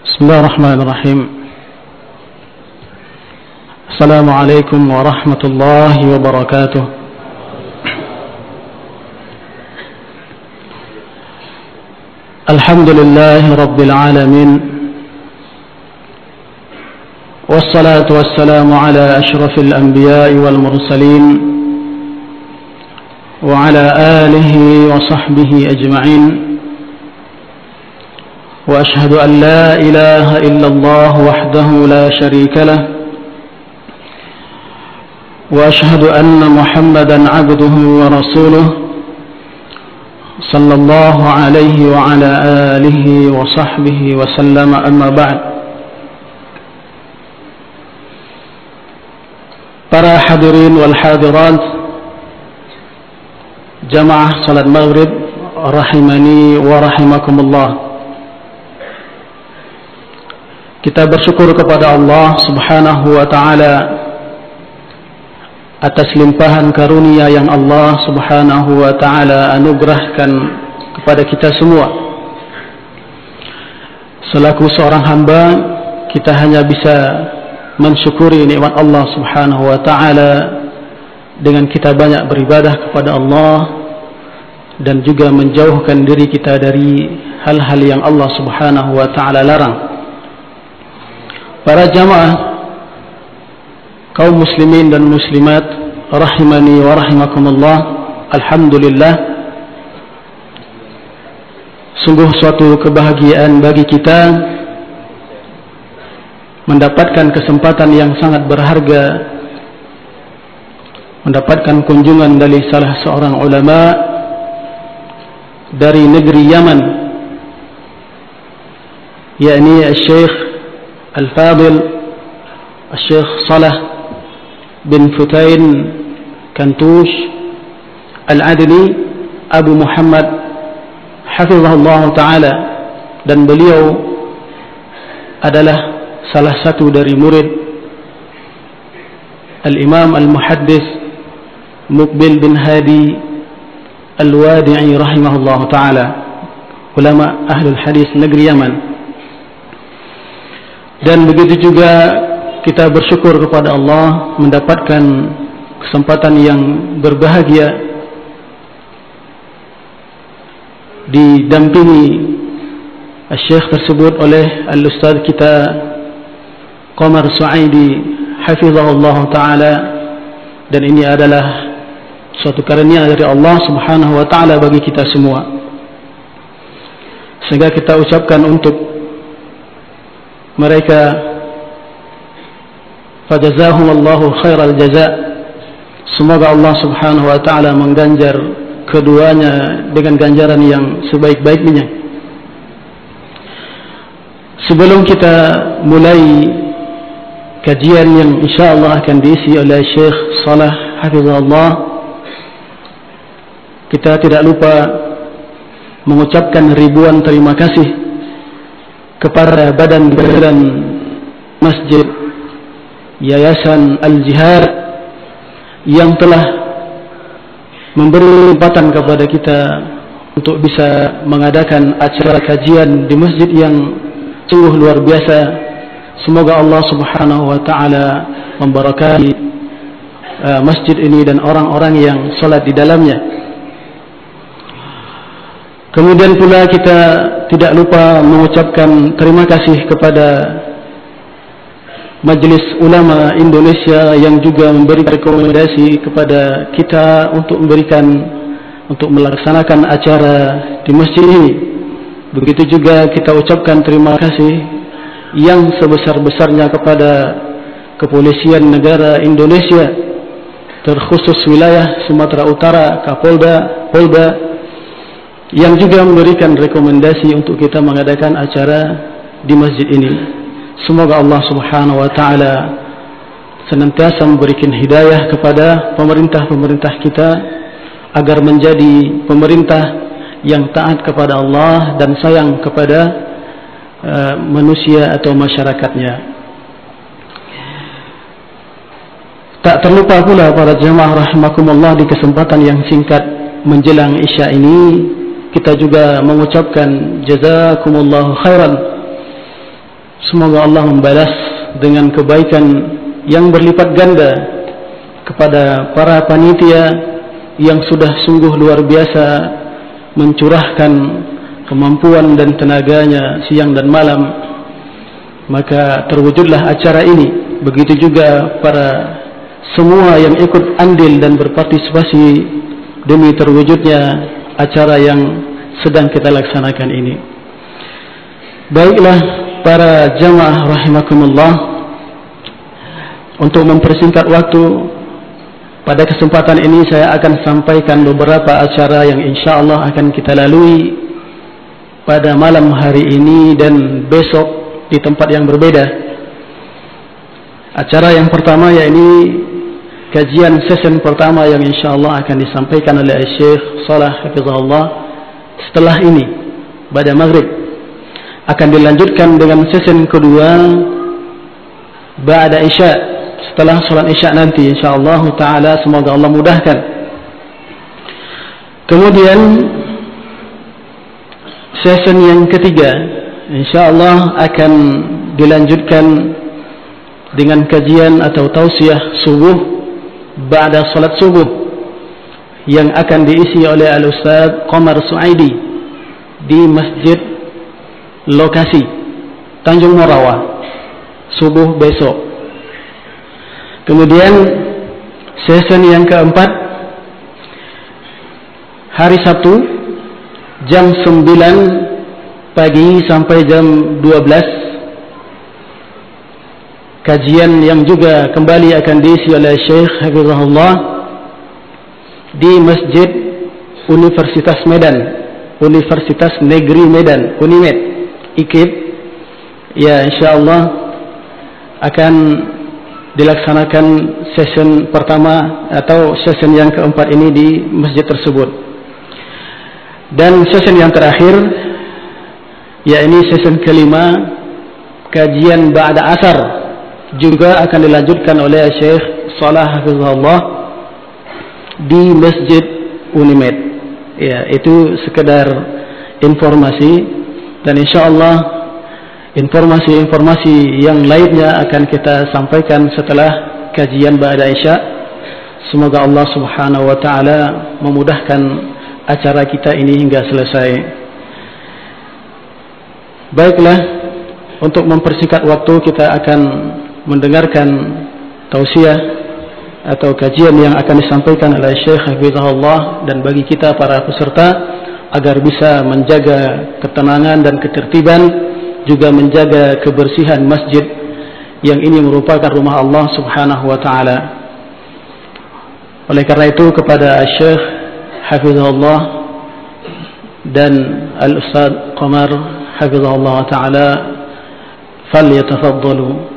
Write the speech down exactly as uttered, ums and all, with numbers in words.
بسم الله الرحمن الرحيم. السلام عليكم ورحمة الله وبركاته. الحمد لله رب العالمين، والصلاة والسلام على أشرف الأنبياء والمرسلين وعلى آله وصحبه أجمعين، وأشهد أن لا إله إلا الله وحده لا شريك له، وأشهد أن محمدا عبده ورسوله صلى الله عليه وعلى آله وصحبه وسلم. أما بعد. Para hadirin wal hadirat jamaah salat maghrib rahimani wa rahimakumullah. Kita bersyukur kepada Allah Subhanahu wa ta'ala atas limpahan karunia yang Allah Subhanahu wa ta'ala anugerahkan kepada kita semua. Selaku seorang hamba, kita hanya bisa mensyukuri nikmat Allah Subhanahu wa ta'ala dengan kita banyak beribadah kepada Allah dan juga menjauhkan diri kita dari hal-hal yang Allah Subhanahu wa ta'ala larang. Para jamaah kaum muslimin dan muslimat rahimani wa rahimakumullah, alhamdulillah, sungguh suatu kebahagiaan bagi kita mendapatkan kesempatan yang sangat berharga, mendapatkan kunjungan dari salah seorang ulama dari negeri Yaman, yakni Syekh Al-Fadil Syekh Salah bin Futain Kantush Al-Adli Abu Muhammad hafizahullah ta'ala, dan beliau adalah salah satu dari murid Al-Imam Al-Muhaddis Muqbil bin Hadi Al-Wadi'i rahimahullah ta'ala, ulama ahlul hadis negeri Yaman. Dan begitu juga kita bersyukur kepada Allah mendapatkan kesempatan yang berbahagia didampingi Syekh tersebut oleh Al-Ustaz kita Qamar Suaidi hafizahullah ta'ala, dan ini adalah suatu karunia dari Allah Subhanahu wa ta'ala bagi kita semua, sehingga kita ucapkan untuk mereka fajazahumullahu khairal jaza. Semoga Allah Subhanahu wa ta'ala mengganjar keduanya dengan ganjaran yang sebaik-baiknya. Sebelum kita mulai kajian yang insyaallah akan diisi oleh Syekh Salah hafizahullah, kita tidak lupa mengucapkan ribuan terima kasih kepada badan badan Masjid Yayasan Al-Jihad yang telah memberi kesempatan kepada kita untuk bisa mengadakan acara kajian di masjid yang sungguh luar biasa. Semoga Allah Subhanahu wa ta'ala memberkahi uh, masjid ini dan orang-orang yang salat di dalamnya. Kemudian pula kita tidak lupa mengucapkan terima kasih kepada Majelis Ulama Indonesia yang juga memberi rekomendasi kepada kita untuk memberikan untuk melaksanakan acara di masjid ini. Begitu juga kita ucapkan terima kasih yang sebesar-besarnya kepada Kepolisian Negara Indonesia, terkhusus wilayah Sumatera Utara, Kapolda, Polda, yang juga memberikan rekomendasi untuk kita mengadakan acara di masjid ini. Semoga Allah Subhanahu wa ta'ala senantiasa memberikan hidayah kepada pemerintah-pemerintah kita agar menjadi pemerintah yang taat kepada Allah dan sayang kepada uh, manusia atau masyarakatnya. Tak terlupa pula para jemaah rahimakumullah, di kesempatan yang singkat menjelang Isya ini kita juga mengucapkan jazakumullahu khairan Semoga Allah membalas dengan kebaikan yang berlipat ganda kepada para panitia yang sudah sungguh luar biasa mencurahkan kemampuan dan tenaganya siang dan malam, maka terwujudlah acara ini. Begitu juga para semua yang ikut andil dan berpartisipasi demi terwujudnya acara yang sedang kita laksanakan ini. Baiklah para jamaah rahimakumullah, untuk mempersingkat waktu, pada kesempatan ini saya akan sampaikan beberapa acara yang insyaallah akan kita lalui pada malam hari ini dan besok di tempat yang berbeda. Acara yang pertama yakni kajian sesi pertama yang insyaallah akan disampaikan oleh Syekh Salah Hafizahullah. Setelah ini pada maghrib akan dilanjutkan dengan sesi kedua ba'da isya, setelah salat isya nanti insyaallah taala, semoga Allah mudahkan. Kemudian sesi yang ketiga insyaallah akan dilanjutkan dengan kajian atau tausiah subuh ba'da salat subuh yang akan diisi oleh Al-Ustaz Qamar Suaidi di Masjid Lokasi Tanjung Morawa subuh besok. Kemudian sesi yang keempat hari Sabtu jam sembilan pagi sampai jam dua belas, kajian yang juga kembali akan diisi oleh Syekh Hafizahullah di Masjid Universitas Medan, Universitas Negeri Medan, Unimed I K I B. Ya, insyaallah akan dilaksanakan sesi pertama atau sesi yang keempat ini di masjid tersebut. Dan sesi yang terakhir yakni sesi kelima, kajian ba'da asar, juga akan dilanjutkan oleh Syekh Salah Hafizahullah di Masjid Unimed. Ya, itu sekedar informasi, dan insyaallah informasi-informasi yang lainnya akan kita sampaikan setelah kajian ba'da isya. Semoga Allah Subhanahu wa taala memudahkan acara kita ini hingga selesai. Baiklah, untuk mempersingkat waktu kita akan mendengarkan tausiah atau kajian yang akan disampaikan oleh Syekh Hafizahullah, dan bagi kita para peserta agar bisa menjaga ketenangan dan ketertiban, juga menjaga kebersihan masjid yang ini merupakan rumah Allah Subhanahu wa taala. Oleh karena itu kepada Syekh Hafizahullah dan Al-Ustaz Qamar Hafizahullah taala, falyatafaddalu